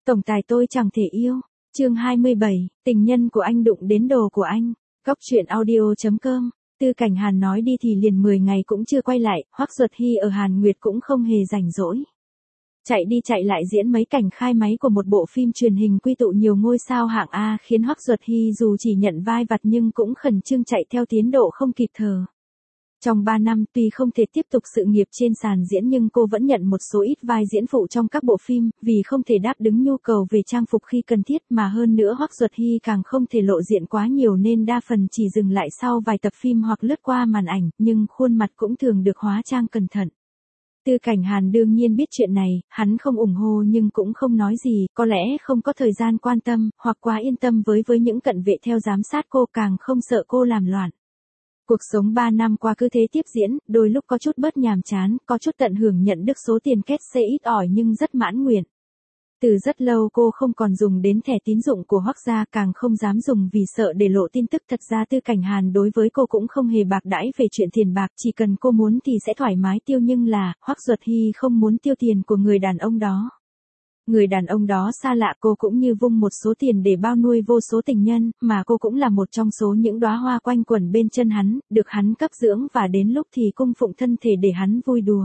Tổng tài tôi chẳng thể yêu. Chương 27, tình nhân của anh đụng đến đồ của anh. Góc truyện audio.com. Tư Cảnh Hàn nói đi thì liền 10 ngày cũng chưa quay lại, Hoắc Duật Hy ở Hàn Nguyệt cũng không hề rảnh rỗi. Chạy đi chạy lại diễn mấy cảnh khai máy của một bộ phim truyền hình quy tụ nhiều ngôi sao hạng A khiến Hoắc Duật Hy dù chỉ nhận vai vặt nhưng cũng khẩn trương chạy theo tiến độ không kịp thở. Trong 3 năm tuy không thể tiếp tục sự nghiệp trên sàn diễn nhưng cô vẫn nhận một số ít vai diễn phụ trong các bộ phim, vì không thể đáp ứng nhu cầu về trang phục khi cần thiết mà hơn nữa Hoắc Duật Hy càng không thể lộ diện quá nhiều nên đa phần chỉ dừng lại sau vài tập phim hoặc lướt qua màn ảnh, nhưng khuôn mặt cũng thường được hóa trang cẩn thận. Tư Cảnh Hàn đương nhiên biết chuyện này, hắn không ủng hộ nhưng cũng không nói gì, có lẽ không có thời gian quan tâm, hoặc quá yên tâm với những cận vệ theo giám sát cô, càng không sợ cô làm loạn. Cuộc sống 3 năm qua cứ thế tiếp diễn, đôi lúc có chút bớt nhàm chán, có chút tận hưởng nhận được số tiền kết xê ít ỏi nhưng rất mãn nguyện. Từ rất lâu cô không còn dùng đến thẻ tín dụng của Hoắc gia, càng không dám dùng vì sợ để lộ tin tức. Thật ra Tư Cảnh Hàn đối với cô cũng không hề bạc đãi về chuyện tiền bạc, chỉ cần cô muốn thì sẽ thoải mái tiêu, nhưng là Hoắc Duật Hy không muốn tiêu tiền của người đàn ông đó. Người đàn ông đó xa lạ cô cũng như vung một số tiền để bao nuôi vô số tình nhân, mà cô cũng là một trong số những đóa hoa quanh quẩn bên chân hắn, được hắn cấp dưỡng và đến lúc thì cung phụng thân thể để hắn vui đùa.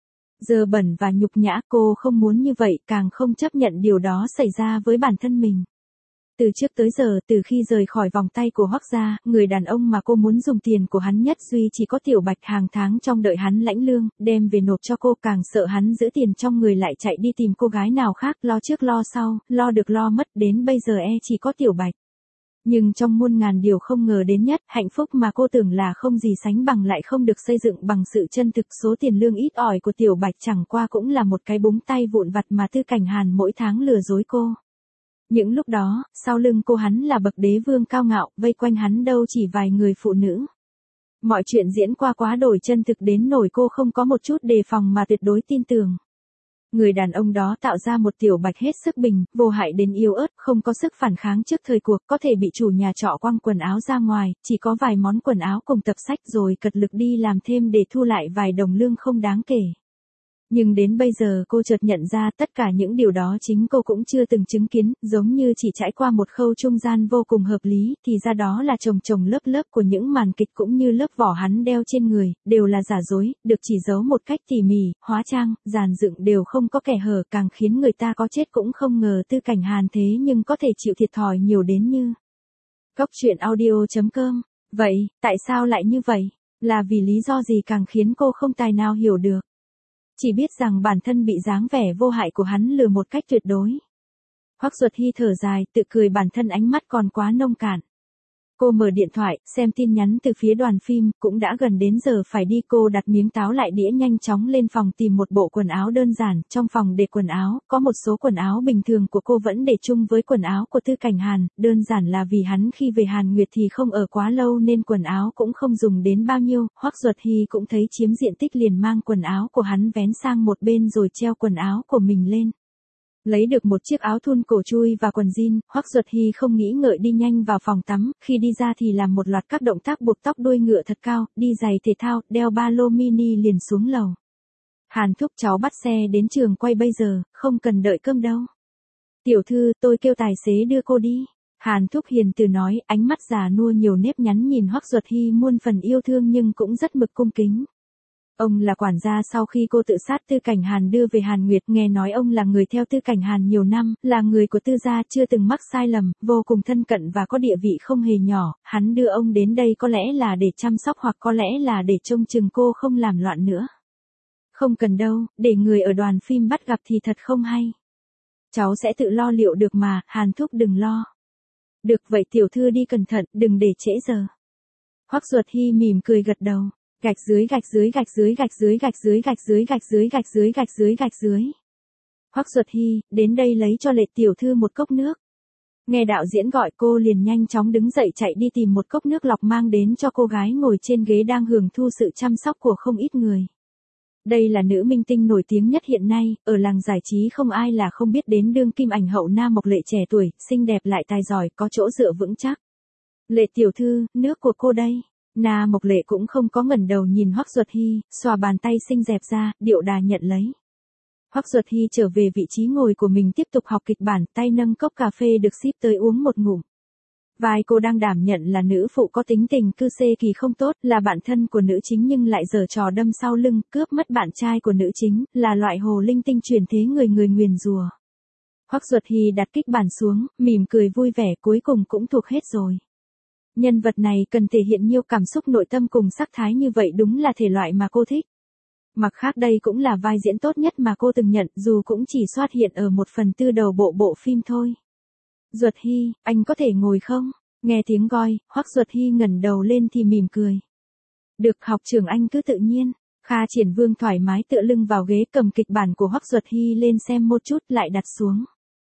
Dơ bẩn và nhục nhã, cô không muốn như vậy, càng không chấp nhận điều đó xảy ra với bản thân mình. Từ trước tới giờ, từ khi rời khỏi vòng tay của Hoắc gia, người đàn ông mà cô muốn dùng tiền của hắn nhất duy chỉ có Tiểu Bạch, hàng tháng trong đợi hắn lãnh lương, đem về nộp cho cô, càng sợ hắn giữ tiền trong người lại chạy đi tìm cô gái nào khác, lo trước lo sau, lo được lo mất, đến bây giờ chỉ có Tiểu Bạch. Nhưng trong muôn ngàn điều không ngờ đến nhất, hạnh phúc mà cô tưởng là không gì sánh bằng lại không được xây dựng bằng sự chân thực. Số tiền lương ít ỏi của Tiểu Bạch chẳng qua cũng là một cái búng tay vụn vặt mà Tư Cảnh Hàn mỗi tháng lừa dối cô. Những lúc đó, sau lưng cô hắn là bậc đế vương cao ngạo, vây quanh hắn đâu chỉ vài người phụ nữ. Mọi chuyện diễn qua quá đổi chân thực đến nỗi cô không có một chút đề phòng mà tuyệt đối tin tưởng. Người đàn ông đó tạo ra một Tiểu Bạch hết sức bình, vô hại đến yếu ớt, không có sức phản kháng trước thời cuộc, có thể bị chủ nhà trọ quăng quần áo ra ngoài, chỉ có vài món quần áo cùng tập sách rồi cật lực đi làm thêm để thu lại vài đồng lương không đáng kể. Nhưng đến bây giờ cô chợt nhận ra tất cả những điều đó chính cô cũng chưa từng chứng kiến, giống như chỉ trải qua một khâu trung gian vô cùng hợp lý, thì ra đó là chồng chồng lớp lớp của những màn kịch cũng như lớp vỏ hắn đeo trên người, đều là giả dối, được chỉ giấu một cách tỉ mỉ, hóa trang, dàn dựng đều không có kẻ hở, càng khiến người ta có chết cũng không ngờ Tư Cảnh Hàn thế nhưng có thể chịu thiệt thòi nhiều đến như. Góc truyện audio.com. Vậy, tại sao lại như vậy? Là vì lý do gì càng khiến cô không tài nào hiểu được. Chỉ biết rằng bản thân bị dáng vẻ vô hại của hắn lừa một cách tuyệt đối. Hoắc Duật Hy thở dài, tự cười bản thân ánh mắt còn quá nông cạn. Cô mở điện thoại, xem tin nhắn từ phía đoàn phim, cũng đã gần đến giờ phải đi. Cô đặt miếng táo lại đĩa nhanh chóng lên phòng tìm một bộ quần áo đơn giản. Trong phòng để quần áo, có một số quần áo bình thường của cô vẫn để chung với quần áo của Tư Cảnh Hàn, đơn giản là vì hắn khi về Hàn Nguyệt thì không ở quá lâu nên quần áo cũng không dùng đến bao nhiêu. Hoắc Duật Hy cũng thấy chiếm diện tích liền mang quần áo của hắn vén sang một bên rồi treo quần áo của mình lên. Lấy được một chiếc áo thun cổ chui và quần jean, Hoắc Duật Hy không nghĩ ngợi đi nhanh vào phòng tắm, khi đi ra thì làm một loạt các động tác buộc tóc đuôi ngựa thật cao, đi giày thể thao, đeo ba lô mini liền xuống lầu. Hàn thúc, cháu bắt xe đến trường quay bây giờ, không cần đợi cơm đâu. Tiểu thư, tôi kêu tài xế đưa cô đi. Hàn thúc hiền từ nói, ánh mắt già nua nhiều nếp nhắn nhìn Hoắc Duật Hy muôn phần yêu thương nhưng cũng rất mực cung kính. Ông là quản gia sau khi cô tự sát Tư Cảnh Hàn đưa về Hàn Nguyệt, nghe nói ông là người theo Tư Cảnh Hàn nhiều năm, là người của Tư gia chưa từng mắc sai lầm, vô cùng thân cận và có địa vị không hề nhỏ, hắn đưa ông đến đây có lẽ là để chăm sóc hoặc có lẽ là để trông chừng cô không làm loạn nữa. Không cần đâu, để người ở đoàn phim bắt gặp thì thật không hay. Cháu sẽ tự lo liệu được mà, Hàn thúc đừng lo. Được vậy tiểu thư đi cẩn thận, đừng để trễ giờ. Hoắc Duật Hy mỉm cười gật đầu. Gạch dưới gạch dưới gạch dưới gạch dưới gạch dưới gạch dưới gạch dưới gạch dưới gạch dưới gạch dưới. Hoắc Duật Hy, đến đây lấy cho Lệ tiểu thư một cốc nước. Nghe đạo diễn gọi cô liền nhanh chóng đứng dậy chạy đi tìm một cốc nước lọc mang đến cho cô gái ngồi trên ghế đang hưởng thu sự chăm sóc của không ít người. Đây là nữ minh tinh nổi tiếng nhất hiện nay, ở làng giải trí không ai là không biết đến đương kim ảnh hậu Na Mộc Lệ, trẻ tuổi, xinh đẹp lại tài giỏi, có chỗ dựa vững chắc. Lệ tiểu thư, nước của cô đây. Na Mộc Lệ cũng không có ngẩng đầu nhìn Hoắc Duật Hy, xòa bàn tay xinh đẹp ra, điệu đà nhận lấy. Hoắc Duật Hy trở về vị trí ngồi của mình tiếp tục học kịch bản, tay nâng cốc cà phê được ship tới uống một ngụm. Vai cô đang đảm nhận là nữ phụ có tính tình cư xê kỳ không tốt, là bạn thân của nữ chính nhưng lại giở trò đâm sau lưng, cướp mất bạn trai của nữ chính, là loại hồ linh tinh truyền thế người nguyền rủa. Hoắc Duật Hy đặt kịch bản xuống, mỉm cười vui vẻ, cuối cùng cũng thuộc hết rồi. Nhân vật này cần thể hiện nhiều cảm xúc nội tâm cùng sắc thái như vậy đúng là thể loại mà cô thích. Mặt khác đây cũng là vai diễn tốt nhất mà cô từng nhận, dù cũng chỉ xuất hiện ở 1/4 đầu bộ phim thôi. Duật Hy, anh có thể ngồi không? Nghe tiếng gọi, Hoắc Duật Hy ngẩng đầu lên thì mỉm cười. Được, học trưởng anh cứ tự nhiên. Kha Triển Vương thoải mái tựa lưng vào ghế, cầm kịch bản của Hoắc Duật Hy lên xem một chút lại đặt xuống.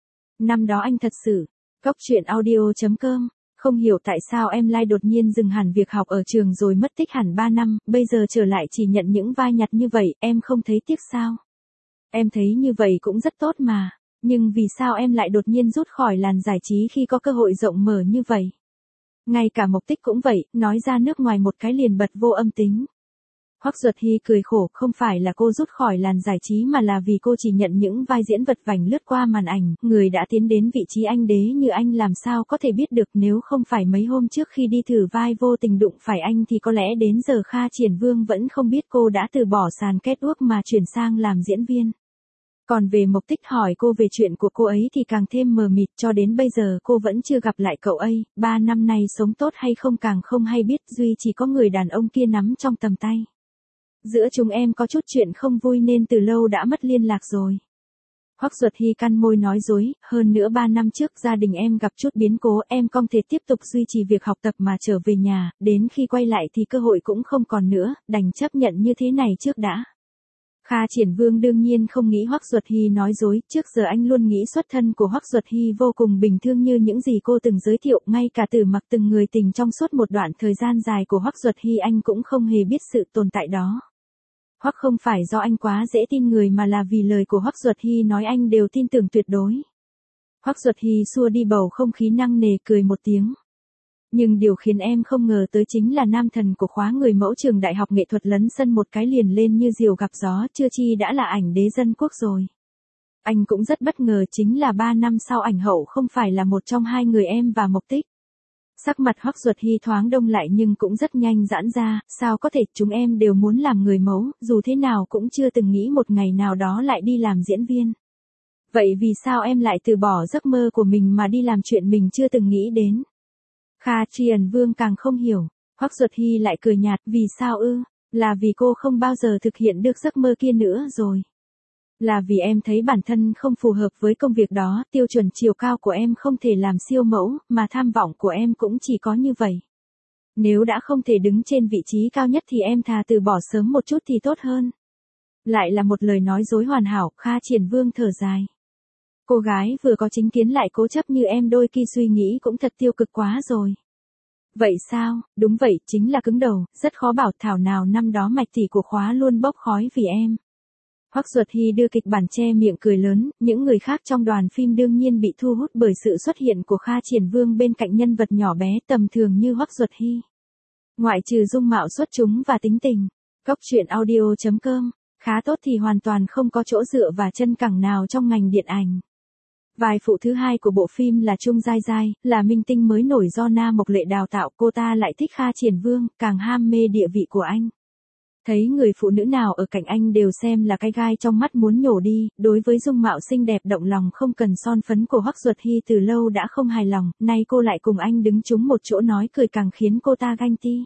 Năm đó anh thật sự. Cốc truyện audio.com. Không hiểu tại sao em Lai đột nhiên dừng hẳn việc học ở trường rồi mất tích hẳn 3 năm, bây giờ trở lại chỉ nhận những vai nhặt như vậy, em không thấy tiếc sao? Em thấy như vậy cũng rất tốt mà, nhưng vì sao em lại đột nhiên rút khỏi làng giải trí khi có cơ hội rộng mở như vậy? Ngay cả Mộc Tích cũng vậy, nói ra nước ngoài một cái liền bật vô âm tính. Hoắc Duật Hy cười khổ, không phải là cô rút khỏi làng giải trí mà là vì cô chỉ nhận những vai diễn vật vảnh lướt qua màn ảnh, người đã tiến đến vị trí anh đế như anh làm sao có thể biết được, nếu không phải mấy hôm trước khi đi thử vai vô tình đụng phải anh thì có lẽ đến giờ Kha Triển Vương vẫn không biết cô đã từ bỏ sàn catwalk mà chuyển sang làm diễn viên. Còn về Mộc Tích hỏi cô về chuyện của cô ấy thì càng thêm mờ mịt, cho đến bây giờ cô vẫn chưa gặp lại cậu ấy, 3 năm nay sống tốt hay không càng không hay biết, duy chỉ có người đàn ông kia nắm trong tầm tay. Giữa chúng em có chút chuyện không vui nên từ lâu đã mất liên lạc rồi. Hoắc Duật Hy cắn môi nói dối, hơn nữa 3 năm trước gia đình em gặp chút biến cố, em không thể tiếp tục duy trì việc học tập mà trở về nhà, đến khi quay lại thì cơ hội cũng không còn nữa, đành chấp nhận như thế này trước đã. Kha Triển Vương đương nhiên không nghĩ Hoắc Duật Hy nói dối, trước giờ anh luôn nghĩ xuất thân của Hoắc Duật Hy vô cùng bình thường như những gì cô từng giới thiệu, ngay cả từ mặc từng người tình trong suốt một đoạn thời gian dài của Hoắc Duật Hy anh cũng không hề biết sự tồn tại đó. Hoặc không phải do anh quá dễ tin người mà là vì lời của Hoắc Duật Hy nói anh đều tin tưởng tuyệt đối. Hoắc Duật Hy xua đi bầu không khí nặng nề cười một tiếng. Nhưng điều khiến em không ngờ tới chính là nam thần của khóa người mẫu trường đại học nghệ thuật lấn sân một cái liền lên như diều gặp gió, chưa chi đã là ảnh đế dân quốc rồi. Anh cũng rất bất ngờ chính là 3 năm sau ảnh hậu không phải là một trong hai người em và Mộc Tích. Sắc mặt Hoắc Duật Hy thoáng đông lại nhưng cũng rất nhanh giãn ra, sao có thể, chúng em đều muốn làm người mẫu, dù thế nào cũng chưa từng nghĩ một ngày nào đó lại đi làm diễn viên. Vậy vì sao em lại từ bỏ giấc mơ của mình mà đi làm chuyện mình chưa từng nghĩ đến? Kha Triển Vương càng không hiểu, Hoắc Duật Hy lại cười nhạt, vì sao ư? Là vì cô không bao giờ thực hiện được giấc mơ kia nữa rồi. Là vì em thấy bản thân không phù hợp với công việc đó, tiêu chuẩn chiều cao của em không thể làm siêu mẫu, mà tham vọng của em cũng chỉ có như vậy. Nếu đã không thể đứng trên vị trí cao nhất thì em thà từ bỏ sớm một chút thì tốt hơn. Lại là một lời nói dối hoàn hảo, Kha Triển Vương thở dài. Cô gái vừa có chính kiến lại cố chấp như em đôi khi suy nghĩ cũng thật tiêu cực quá rồi. Vậy sao, đúng vậy, chính là cứng đầu, rất khó bảo, thảo nào năm đó Mạch tỷ của khóa luôn bốc khói vì em. Hoắc Duật Hy đưa kịch bản che miệng cười lớn, những người khác trong đoàn phim đương nhiên bị thu hút bởi sự xuất hiện của Kha Triển Vương bên cạnh nhân vật nhỏ bé tầm thường như Hoắc Duật Hy. Ngoại trừ dung mạo xuất chúng và tính tình, Cốc truyện audio.com, khá tốt thì hoàn toàn không có chỗ dựa và chân cẳng nào trong ngành điện ảnh. Vai phụ thứ hai của bộ phim là Trung Giai Giai, là minh tinh mới nổi do Na Mộc Lệ đào tạo, cô ta lại thích Kha Triển Vương, càng ham mê địa vị của anh. Thấy người phụ nữ nào ở cạnh anh đều xem là cái gai trong mắt muốn nhổ đi, đối với dung mạo xinh đẹp động lòng không cần son phấn của Hoắc Duật Hy từ lâu đã không hài lòng, nay cô lại cùng anh đứng chung một chỗ nói cười càng khiến cô ta ganh ti.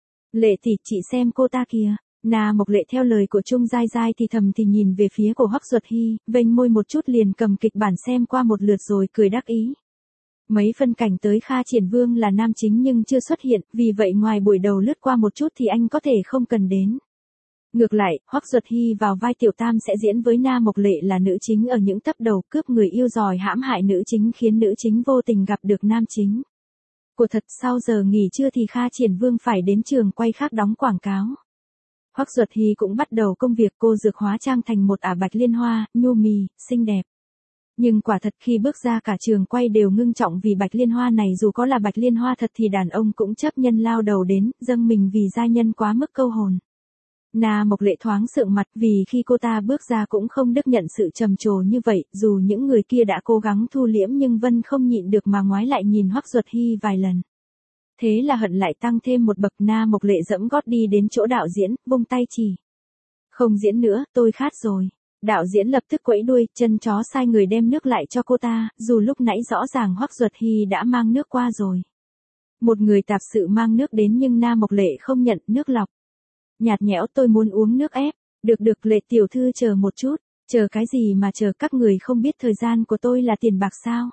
Lệ tỷ, chị xem cô ta kìa. Na Mộc Lệ theo lời của Trung Giai Giai thì thầm thì nhìn về phía của Hoắc Duật Hy, vênh môi một chút liền cầm kịch bản xem qua một lượt rồi cười đắc ý. Mấy phân cảnh tới Kha Triển Vương là nam chính nhưng chưa xuất hiện, vì vậy ngoài buổi đầu lướt qua một chút thì anh có thể không cần đến. Ngược lại, Hoắc Duật Hy vào vai tiểu tam sẽ diễn với Na Mộc Lệ là nữ chính ở những tập đầu, cướp người yêu giỏi hãm hại nữ chính khiến nữ chính vô tình gặp được nam chính. Của thật, sau giờ nghỉ trưa thì Kha Triển Vương phải đến trường quay khác đóng quảng cáo. Hoắc Duật Hy cũng bắt đầu công việc, cô dược hóa trang thành một ả Bạch Liên Hoa, nhu mì, xinh đẹp. Nhưng quả thật khi bước ra cả trường quay đều ngưng trọng vì Bạch Liên Hoa này dù có là Bạch Liên Hoa thật thì đàn ông cũng chấp nhân lao đầu đến, dâng mình vì gia nhân quá mức câu hồn. Na Mộc Lệ thoáng sượng mặt vì khi cô ta bước ra cũng không được nhận sự trầm trồ như vậy, dù những người kia đã cố gắng thu liễm nhưng Vân không nhịn được mà ngoái lại nhìn Hoắc Duật Hy vài lần. Thế là hận lại tăng thêm một bậc. Na Mộc Lệ dẫm gót đi đến chỗ đạo diễn, vung tay chỉ. Không diễn nữa, tôi khát rồi. Đạo diễn lập tức quẫy đuôi, chân chó sai người đem nước lại cho cô ta, dù lúc nãy rõ ràng Hoắc Duật Hy đã mang nước qua rồi. Một người tạp sự mang nước đến nhưng Na Mộc Lệ không nhận, nước lọc. Nhạt nhẽo, tôi muốn uống nước ép. Được Lệ tiểu thư chờ một chút. Chờ cái gì mà chờ, các người không biết thời gian của tôi là tiền bạc sao?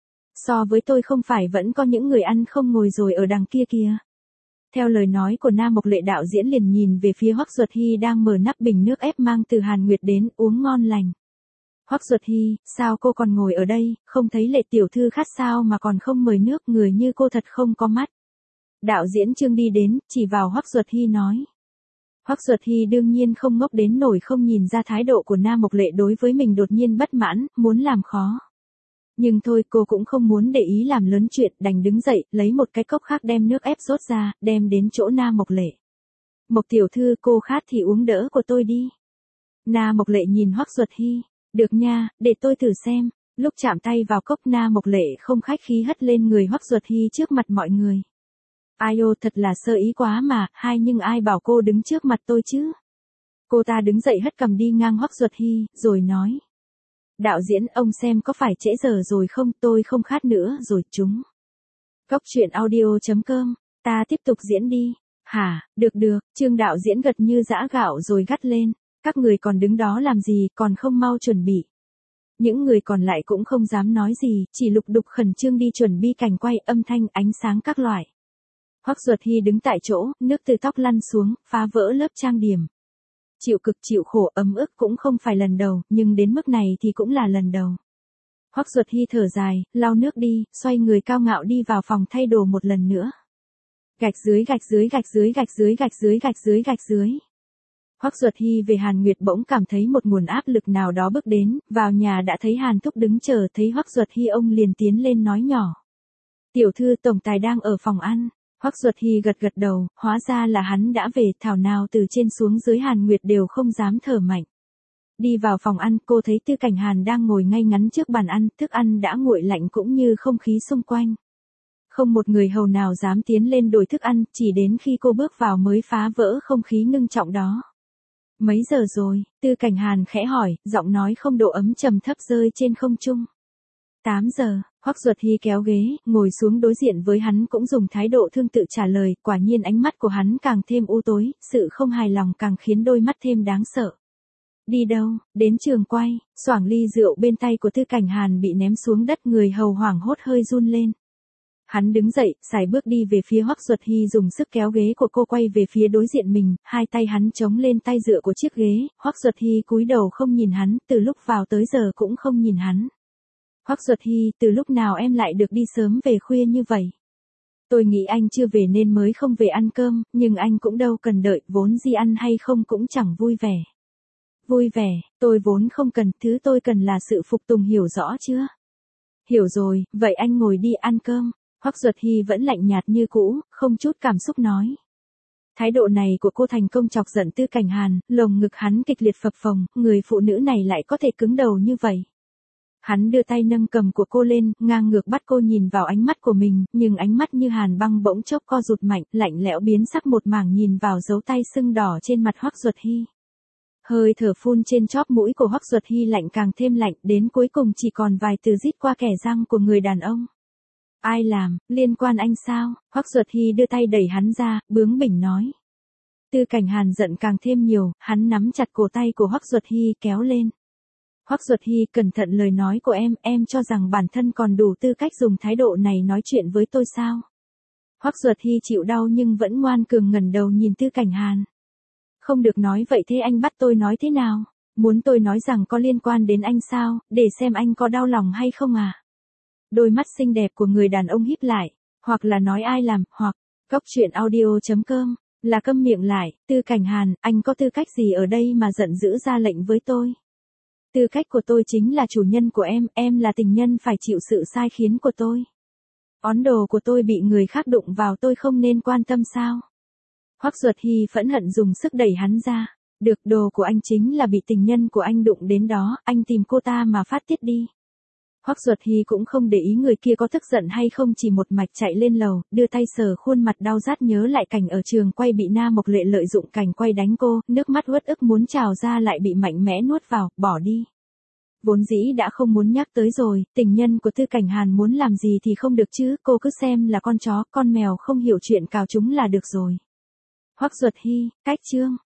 So với tôi không phải vẫn có những người ăn không ngồi rồi ở đằng kia kìa. Theo lời nói của Na Mộc Lệ, đạo diễn liền nhìn về phía Hoắc Duật Hy đang mở nắp bình nước ép mang từ Hàn Nguyệt đến, uống ngon lành. Hoắc Duật Hy, sao cô còn ngồi ở đây, không thấy Lệ tiểu thư khát sao mà còn không mời nước, người như cô thật không có mắt. Đạo diễn Trương đi đến, chỉ vào Hoắc Duật Hy nói. Hoắc Duật Hy đương nhiên không ngốc đến nổi không nhìn ra thái độ của Na Mộc Lệ đối với mình đột nhiên bất mãn, muốn làm khó. Nhưng thôi, cô cũng không muốn để ý làm lớn chuyện, đành đứng dậy, lấy một cái cốc khác đem nước ép rót ra, đem đến chỗ Na Mộc Lệ. Mộc tiểu thư, cô khát thì uống đỡ của tôi đi. Na Mộc Lệ nhìn Hoắc Duật Hy. Được nha, để tôi thử xem. Lúc chạm tay vào cốc, Na Mộc Lệ không khách khí hất lên người Hoắc Duật Hy trước mặt mọi người. Ai ô, thật là sơ ý quá mà, nhưng ai bảo cô đứng trước mặt tôi chứ? Cô ta đứng dậy hất cằm đi ngang Hoắc Duật Hy, rồi nói. Đạo diễn, ông xem có phải trễ giờ rồi không, tôi không khát nữa rồi chúng. Cốc truyện audio.com, ta tiếp tục diễn đi. Hả, được, Trương đạo diễn gật như giã gạo rồi gắt lên. Các người còn đứng đó làm gì, còn không mau chuẩn bị. Những người còn lại cũng không dám nói gì, chỉ lục đục khẩn trương đi chuẩn bị cảnh quay, âm thanh, ánh sáng các loại. Hoắc Duật Hy đứng tại chỗ, nước từ tóc lăn xuống, phá vỡ lớp trang điểm. Chịu cực chịu khổ ấm ức cũng không phải lần đầu, nhưng đến mức này thì cũng là lần đầu. Hoắc Duật Hy thở dài, lau nước đi, xoay người cao ngạo đi vào phòng thay đồ một lần nữa. Gạch dưới. Hoắc Duật Hy về Hàn Nguyệt bỗng cảm thấy một nguồn áp lực nào đó bước đến, vào nhà đã thấy Hàn Thúc đứng chờ, thấy Hoắc Duật Hy ông liền tiến lên nói nhỏ. Tiểu thư tổng tài đang ở phòng ăn. Hoắc Duật Hy gật đầu, hóa ra là hắn đã về, thảo nào từ trên xuống dưới Hàn Nguyệt đều không dám thở mạnh. Đi vào phòng ăn, cô thấy Tư Cảnh Hàn đang ngồi ngay ngắn trước bàn ăn, thức ăn đã nguội lạnh cũng như không khí xung quanh. Không một người hầu nào dám tiến lên đổi thức ăn, chỉ đến khi cô bước vào mới phá vỡ không khí ngưng trọng đó. Mấy giờ rồi? Tư Cảnh Hàn khẽ hỏi, giọng nói không độ ấm trầm thấp rơi trên không trung. 8 giờ, Hoắc Duật Hy kéo ghế, ngồi xuống đối diện với hắn cũng dùng thái độ tương tự trả lời, quả nhiên ánh mắt của hắn càng thêm u tối, sự không hài lòng càng khiến đôi mắt thêm đáng sợ. Đi đâu? Đến trường quay. Xoảng ly rượu bên tay của Tư Cảnh Hàn bị ném xuống đất, người hầu hoảng hốt hơi run lên. Hắn đứng dậy, sải bước đi về phía Hoắc Duật Hy, dùng sức kéo ghế của cô quay về phía đối diện mình, hai tay hắn chống lên tay dựa của chiếc ghế. Hoắc Duật Hy cúi đầu không nhìn hắn, từ lúc vào tới giờ cũng không nhìn hắn. Hoắc Duật Hy, từ lúc nào em lại được đi sớm về khuya như vậy? Tôi nghĩ anh chưa về nên mới không về ăn cơm, nhưng anh cũng đâu cần đợi, vốn gì ăn hay không cũng chẳng vui vẻ. Vui vẻ, tôi vốn không cần, thứ tôi cần là sự phục tùng, hiểu rõ chưa? Hiểu rồi, vậy anh ngồi đi ăn cơm. Hoắc Duật Hy vẫn lạnh nhạt như cũ, không chút cảm xúc nói. Thái độ này của cô thành công chọc giận Tư Cảnh Hàn, lồng ngực hắn kịch liệt phập phồng, người phụ nữ này lại có thể cứng đầu như vậy. Hắn đưa tay nâng cầm của cô lên, ngang ngược bắt cô nhìn vào ánh mắt của mình, nhưng ánh mắt như hàn băng bỗng chốc co rụt mạnh, lạnh lẽo biến sắc một mảng nhìn vào dấu tay sưng đỏ trên mặt Hoắc Duật Hy. Hơi thở phun trên chóp mũi của Hoắc Duật Hy lạnh càng thêm lạnh, đến cuối cùng chỉ còn vài từ rít qua kẽ răng của người đàn ông. Ai làm, liên quan anh sao? Hoắc Duật Hy đưa tay đẩy hắn ra, bướng bỉnh nói. Tư Cảnh Hàn giận càng thêm nhiều, hắn nắm chặt cổ tay của Hoắc Duật Hy kéo lên. Hoắc Duật Hy, cẩn thận lời nói của em cho rằng bản thân còn đủ tư cách dùng thái độ này nói chuyện với tôi sao? Hoắc Duật Hy chịu đau nhưng vẫn ngoan cường ngẩng đầu nhìn Tư Cảnh Hàn. Không được nói vậy, thế anh bắt tôi nói thế nào? Muốn tôi nói rằng có liên quan đến anh sao, để xem anh có đau lòng hay không à? Đôi mắt xinh đẹp của người đàn ông híp lại, hoặc là nói ai làm, hoặc, cốc truyện audio.com, là câm miệng lại. Tư Cảnh Hàn, anh có tư cách gì ở đây mà giận dữ ra lệnh với tôi? Tư cách của tôi chính là chủ nhân của em là tình nhân phải chịu sự sai khiến của tôi. Món đồ của tôi bị người khác đụng vào tôi không nên quan tâm sao? Hoắc Duật Hy phẫn hận dùng sức đẩy hắn ra. Được, đồ của anh chính là bị tình nhân của anh đụng đến đó, anh tìm cô ta mà phát tiết đi. Hoắc Duật Hy cũng không để ý người kia có tức giận hay không, chỉ một mạch chạy lên lầu, đưa tay sờ khuôn mặt đau rát, nhớ lại cảnh ở trường quay bị Na Mộc Lệ lợi dụng cảnh quay đánh cô, nước mắt uất ức muốn trào ra lại bị mạnh mẽ nuốt vào, bỏ đi. Vốn dĩ đã không muốn nhắc tới rồi, tình nhân của Tư Cảnh Hàn muốn làm gì thì không được chứ, cô cứ xem là con chó, con mèo không hiểu chuyện cào chúng là được rồi. Hoắc Duật Hy, cách chương.